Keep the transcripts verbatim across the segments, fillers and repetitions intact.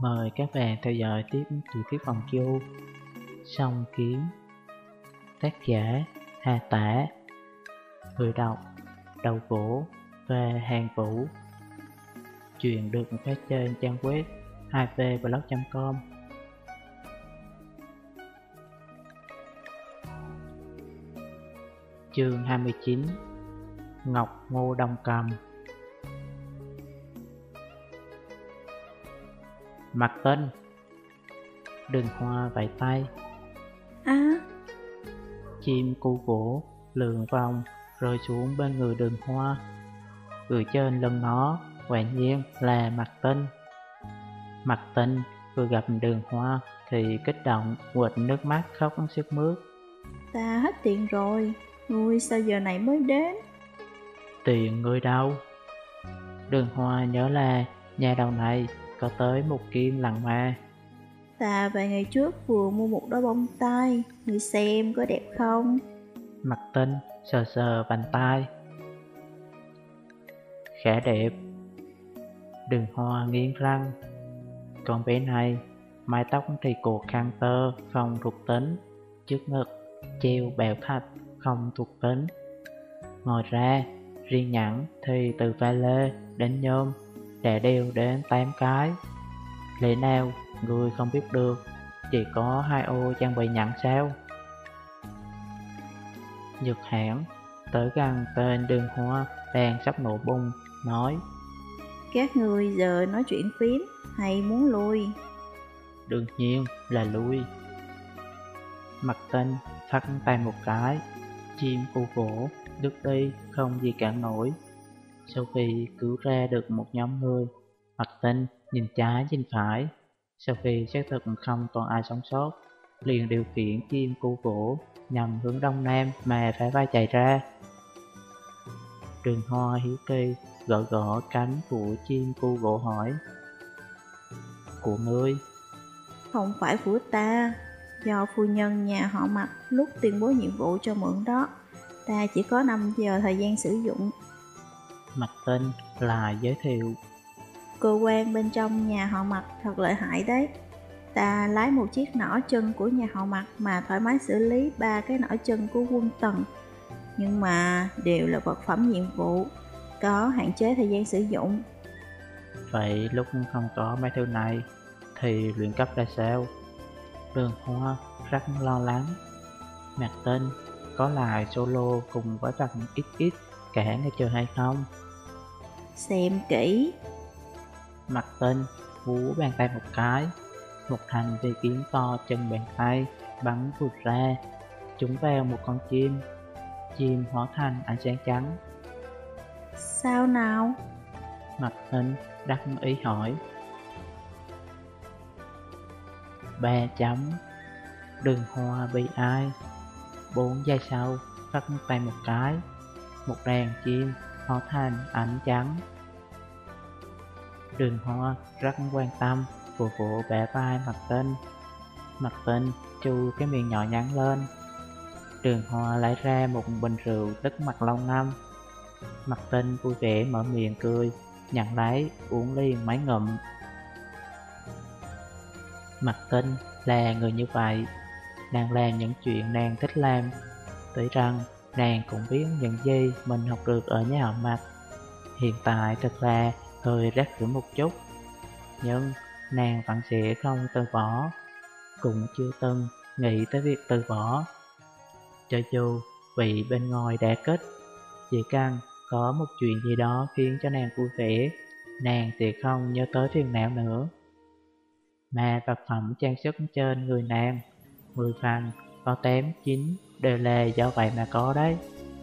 Mời các bạn theo dõi tiếp tiểu thuyết Phòng Chu Song Kiếm. Tác giả Hà Tả. Người đọc Đầu Vũ và Hàng Vũ. Chuyện được phát trên trang web hai v blog chấm com. Chương hai mươi chín. Ngọc Ngô Đông Cầm. Mặt Tinh. Đường Hoa vẫy tay. À, Chim cu gỗ lượn vòng rơi xuống bên người Đường Hoa. Người trên lưng nó quả nhiên là Mặt Tinh. Mặt Tinh vừa gặp Đường Hoa thì kích động quệt nước mắt khóc sướt mướt. ta hết tiền rồi, ngươi sao giờ này mới đến? Tiền người đâu? Đường Hoa nhớ là nhà đầu này có tới một kim lặng ma. Ta vài ngày trước vừa mua một đôi bông tai, ngươi xem có đẹp không? Mặt Tinh sờ sờ bàn tay. Khá đẹp. Đường Hoa nghiến răng. Con bé này mái tóc thì cột khăn tơ không thuộc tính, trước ngực treo bèo thạch không thuộc tính. Ngoài ra riêng nhẫn thì từ vai lê đến nhôm đã đeo đến tám cái. Lẽ nào người không biết được chỉ có hai ô trang bị nhẫn sao? Nhược Hãn tới gần tên Đường Hoa đang sắp nổ bung, nói: Các ngươi giờ nói chuyện phím hay muốn lui? Đương nhiên là lui. Mặt Tinh thắt tay một cái, chim cu gỗ đứt đi không gì cản nổi. Sau khi cứu ra được một nhóm người, Mặt Tinh nhìn trái nhìn phải. Sau khi xác thực không còn ai sống sót, liền điều khiển chim cu gỗ nhằm hướng đông nam mà phải vai chạy ra. Đường Hoa hiếu kỳ gõ gõ cánh của chim cu gỗ hỏi: Của ngươi? Không phải của ta, do phu nhân nhà họ Mặt lúc tuyên bố nhiệm vụ cho mượn đó. Ta chỉ có năm giờ thời gian sử dụng. Mặt Tinh lại giới thiệu: Cơ quan bên trong nhà họ Mặt thật lợi hại đấy. Ta lái một chiếc nỏ chân của nhà họ Mặt mà thoải mái xử lý ba cái nỏ chân của quân Tần. Nhưng mà đều là vật phẩm nhiệm vụ, có hạn chế thời gian sử dụng. Vậy lúc không có mấy thứ này thì luyện cấp ra sao? Đường Hoa rất lo lắng. Mặt Tinh có lại solo cùng với vật ít ít cả ngày trời hay không? Xem kỹ. Mặt Tinh vú bàn tay một cái, một thành vì kiếm to chân bàn tay bắn vụt ra, trúng vào một con chim. Chim hóa thành ánh sáng trắng. Sao nào? Mặt Tinh đắc ý hỏi. Ba chấm. Đường Hoa bị ai. Bốn giây sau phất tay một cái, một đàn chim hóa thành ánh trắng. Đường Hoa rất quan tâm, vỗ vỗ bẻ vai Mặt Tinh. Mặt Tinh chu cái miệng nhỏ nhắn lên. Đường Hoa lấy ra một bình rượu tức mặt lâu năm. Mặt Tinh vui vẻ mở miệng cười, nhận lấy uống liền mấy ngụm. Mặt Tinh là người như vậy, nàng làm những chuyện nàng thích làm. Tuy rằng nàng cũng biết những gì mình học được ở nhà họ Mặt hiện tại thật là hơi rác rưởi một chút, nhưng nàng vẫn sẽ không từ bỏ, cũng chưa từng nghĩ tới việc từ bỏ. Cho dù bị bên ngoài đả kích, chỉ cần có một chuyện gì đó khiến cho nàng vui vẻ, nàng sẽ không nhớ tới phiền não nữa. Mà vật phẩm trang sức trên người nàng, mười phần có tám chín đều là do vậy mà có đấy.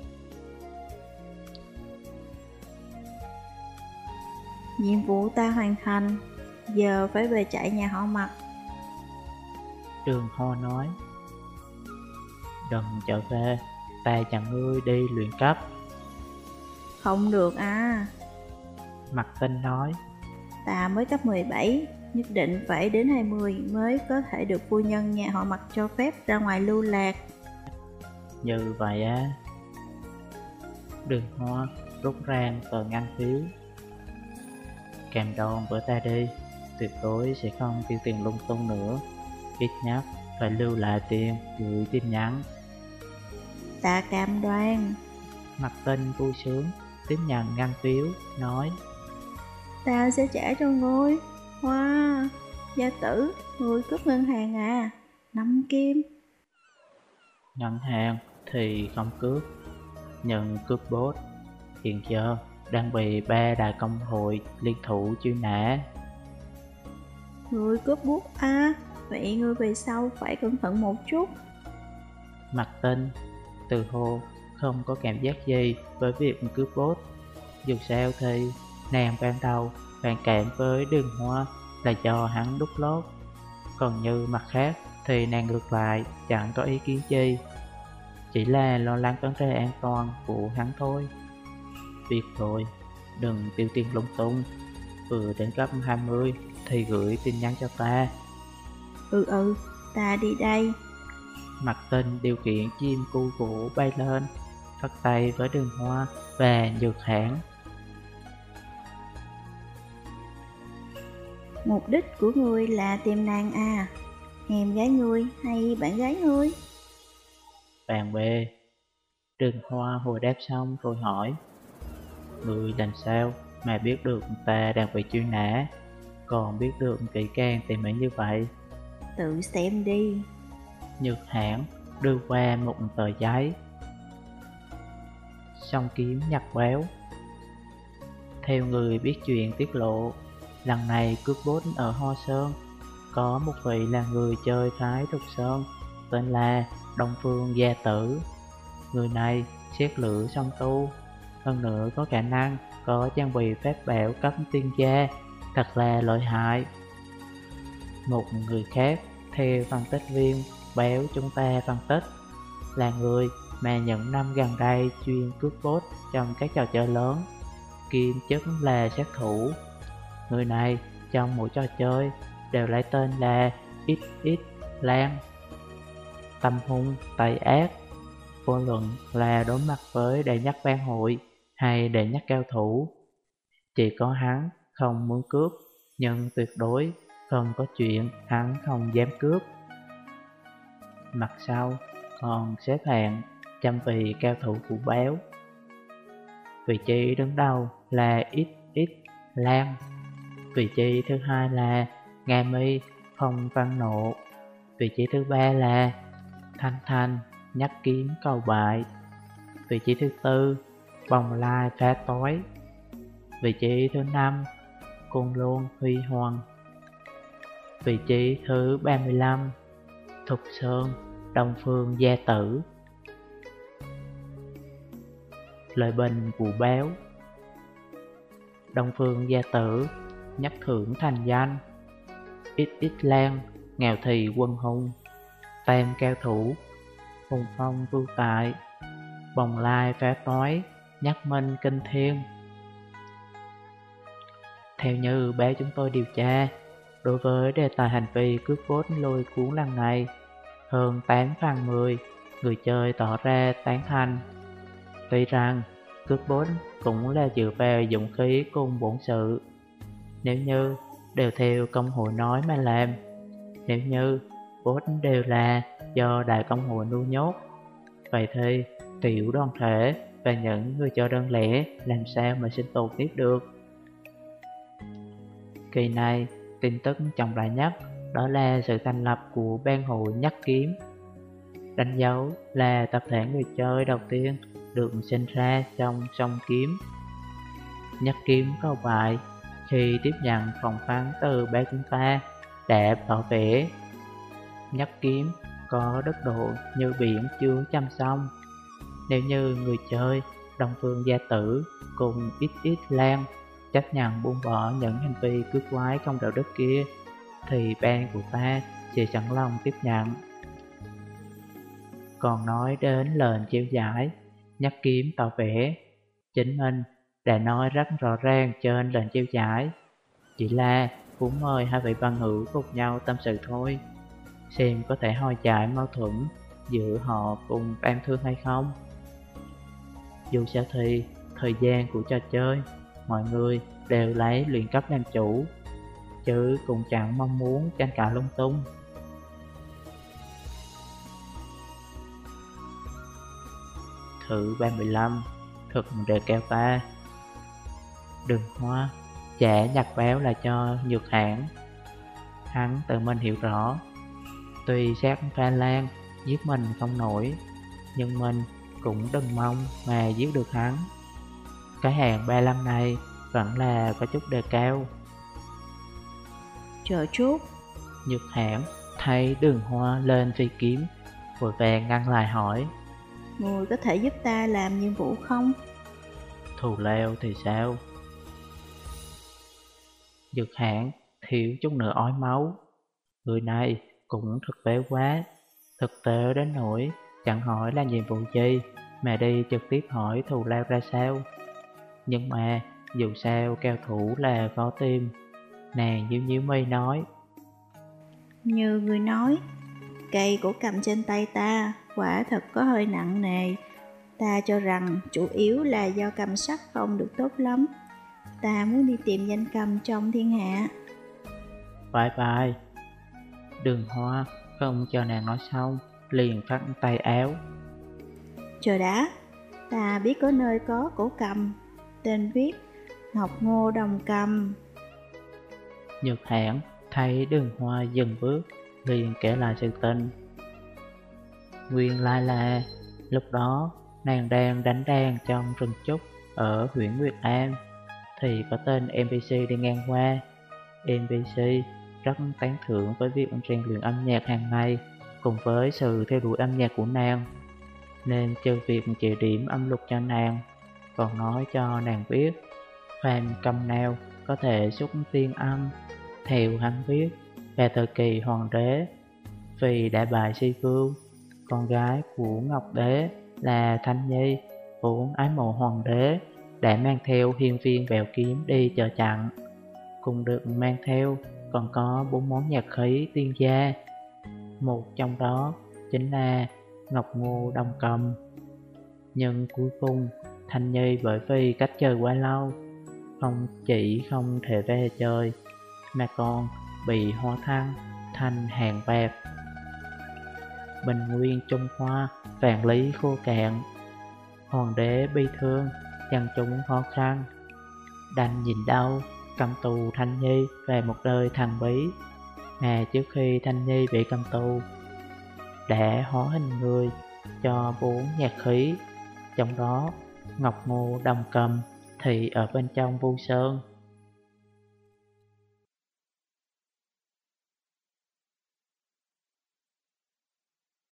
Nhiệm vụ ta hoàn thành, giờ phải về chạy nhà họ Mặt. Đường Hoa nói. Đừng trở về, ta chẳng ngươi đi luyện cấp. Không được à. Mặt Tinh nói. Ta mới cấp mười bảy, nhất định phải đến hai mươi mới có thể được phu nhân nhà họ Mặt cho phép ra ngoài lưu lạc. Như vậy á. Đường Hoa rút ra tờ ngân phiếu. Kèm đòn bữa ta đi, tuyệt đối sẽ không tiêu tiền lung tung nữa. Ít nhất phải lưu lại tiền gửi tin nhắn. Ta cam đoan. Mặt Tinh vui sướng tiếp nhận ngân phiếu, nói: Ta sẽ trả cho ngươi. Wow, gia tử, ngươi cướp ngân hàng à? Năm kim. Ngân hàng thì không cướp, nhưng cướp bốt. Hiện giờ đang bị ba đại công hội liên thủ truy nã. Ngươi cướp bút à? Vậy ngươi về sau phải cẩn thận một chút. Mặt Tinh từ hồ không có cảm giác gì với việc cướp bốt. Dù sao thì nàng ban đầu phản cảm với Đường Hoa là do hắn đút lót, còn như mặt khác thì nàng ngược lại chẳng có ý kiến gì, chỉ là lo lắng vấn đề an toàn của hắn thôi. Biết rồi, đừng tiêu tiền lung tung, vừa đến cấp hai mươi thì gửi tin nhắn cho ta. Ừ ừ, ta đi đây. Mặt Tinh điều khiển chim cu vũ bay lên, bắt tay với Đường Hoa và Nhược Hãn. Mục đích của ngươi là tìm nàng à? Em gái ngươi hay bạn gái ngươi? Bạn bè. Đường Hoa hồi đáp xong rồi hỏi: Người làm sao mà biết được ta đang bị truy nã, còn biết được kỹ càng tỉ mỉ như vậy? Tự xem đi. Nhược Hãn đưa qua một tờ giấy. Song kiếm nhặt béo. Theo người biết chuyện tiết lộ, lần này cướp bốt ở Ho Sơn có một vị là người chơi phái Thục Sơn, tên là Đông Phương Gia Tử. Người này xét lửa song tu, hơn nữa có khả năng có trang bị pháp bảo cấp tiên gia, thật là lợi hại. Một người khác theo phân tích viên béo chúng ta phân tích, là người mà những năm gần đây chuyên cướp bốt trong các trò chơi lớn, kiêm chức là sát thủ. Người này trong mỗi trò chơi đều lấy tên là ích ích Lan. Tâm hung tay ác, vô luận là đối mặt với đệ nhất bang hội hay đệ nhất cao thủ, chỉ có hắn không muốn cướp, nhưng tuyệt đối không có chuyện hắn không dám cướp. Mặt sau còn xếp hạng trăm vị cao thủ của béo. Vị trí đứng đầu là ích ích Lan. Vị trí thứ hai là Nga Mi Phong Văn Nộ. Vị trí thứ ba là Thanh Thanh Nhắc Kiếm Cầu Bại. Vị trí thứ tư Bồng Lai Phá Tối. Vị trí thứ năm Côn Lôn Huy Hoàng. Vị trí thứ ba mươi lăm Thục Sơn Đông Phương Gia Tử. Lời bình của béo. Đông Phương Gia Tử nhất thưởng thành danh, ít ít Lan nghèo thì quân hùng, tam cao thủ hùng phong vưu tại, Bồng Lai Phá Toái nhất minh kinh thiên. Theo như bé chúng tôi điều tra, đối với đề tài hành vi cướp bốt lôi cuốn lần này, hơn tám phần mười người chơi tỏ ra tán thành. Tuy rằng cướp bốt cũng là dựa vào dũng khí cùng bổn sự, nếu như đều theo công hội nói mà làm, nếu như bốt đều là do đại công hội nuôi nhốt, vậy thì tiểu đoàn thể và những người chơi đơn lẻ làm sao mà sinh tồn tiếp được. Kỳ này, tin tức trọng đại nhất đó là sự thành lập của ban hội Nhất Kiếm, đánh dấu là tập thể người chơi đầu tiên được sinh ra trong song kiếm. Nhất Kiếm Cầu Bại khi tiếp nhận phỏng vấn từ bé chúng ta đã tỏ vẻ Nhất Kiếm có đất độ như biển chưa chăm xong. Nếu như người chơi Đông Phương Gia Tử cùng ít ít Lan chấp nhận buông bỏ những hành vi cướp quái không đạo đức kia, thì ban của ta sẽ sẵn lòng tiếp nhận. Còn nói đến lệnh treo giải, Nhất Kiếm tỏ vẻ chính mình đã nói rất rõ ràng trên lệnh treo giải, chỉ là muốn mời hai vị bằng hữu cùng nhau tâm sự thôi, xem có thể hòa giải mâu thuẫn giữa họ cùng ban thương hay không. Dù sao thì thời gian của trò chơi mọi người đều lấy luyện cấp làm chủ, chứ cũng chẳng mong muốn tranh cãi lung tung. Thử ba mươi lăm, thực đề keo ta. Đường Hoa trả nhặt béo là cho Nhược Hãn. Hắn tự mình hiểu rõ, tuy sát Pha Lan giết mình không nổi, nhưng mình cũng đừng mong mà giết được hắn. Cái hàng ba mươi lăm này vẫn là có chút đề cao. Chờ chút. Nhược Hãn thấy Đường Hoa lên phi kiếm, vội vàng ngăn lại hỏi: Người có thể giúp ta làm nhiệm vụ không? Thù lao thì sao? Nhược Hãn thiếu chút nữa ói máu. Người này cũng thực tế quá, thực tế đến nỗi chẳng hỏi là nhiệm vụ gì mà đi trực tiếp hỏi thù lao ra sao. Nhưng mà dù sao cao thủ là khó tìm. Nàng nhíu nhíu mi nói: Như người nói, cây cổ cầm trên tay ta quả thật có hơi nặng nề. Ta cho rằng chủ yếu là do cầm sắc không được tốt lắm. Ta muốn đi tìm danh cầm trong thiên hạ. Bye bye. Đường Hoa không cho nàng nói xong, liền phắt tay áo: Chờ đã, ta biết có nơi có cổ cầm, tên viết Ngọc Ngô Đồng Cầm. Nhược Hãn thấy Đường Hoa dừng bước, liền kể lại sự tình. Nguyên lai là lúc đó nàng đang đánh đàn trong rừng trúc ở huyện Nguyệt An, thì có tên en pê xê đi ngang qua. en pê xê rất tán thưởng với việc rèn luyện âm nhạc hàng ngày cùng với sự theo đuổi âm nhạc của nàng, nên trừ việc chỉ điểm âm luật cho nàng, còn nói cho nàng biết phàm cầm nào có thể xuất tiên âm. Theo hắn biết, về thời kỳ hoàng đế, vì đã bại Si Vương, con gái của Ngọc Đế là Thanh Nhi, vốn ái mộ hoàng đế, đã mang theo hiên viên bèo kiếm đi chờ chặn. Cùng được mang theo còn có bốn món nhạc khí tiên gia, một trong đó chính là Ngọc Ngô Đồng Cầm. Nhưng cuối cùng Thanh Nhi bởi vì cách chơi quá lâu, không chỉ không thể về chơi mà còn bị hóa thăng thành hàng bạc. Bình nguyên Trung Hoa vạn lý khô cạn, hoàng đế bi thương, dân chúng khó khăn, đành nhìn đâu cầm tù Thanh Nhi về một đời thần bí. Mà trước khi Thanh Nhi bị cầm tù, đã hóa hình người cho bốn nhạc khí, trong đó Ngọc Ngô Đồng Cầm thì ở bên trong Vu Sơn.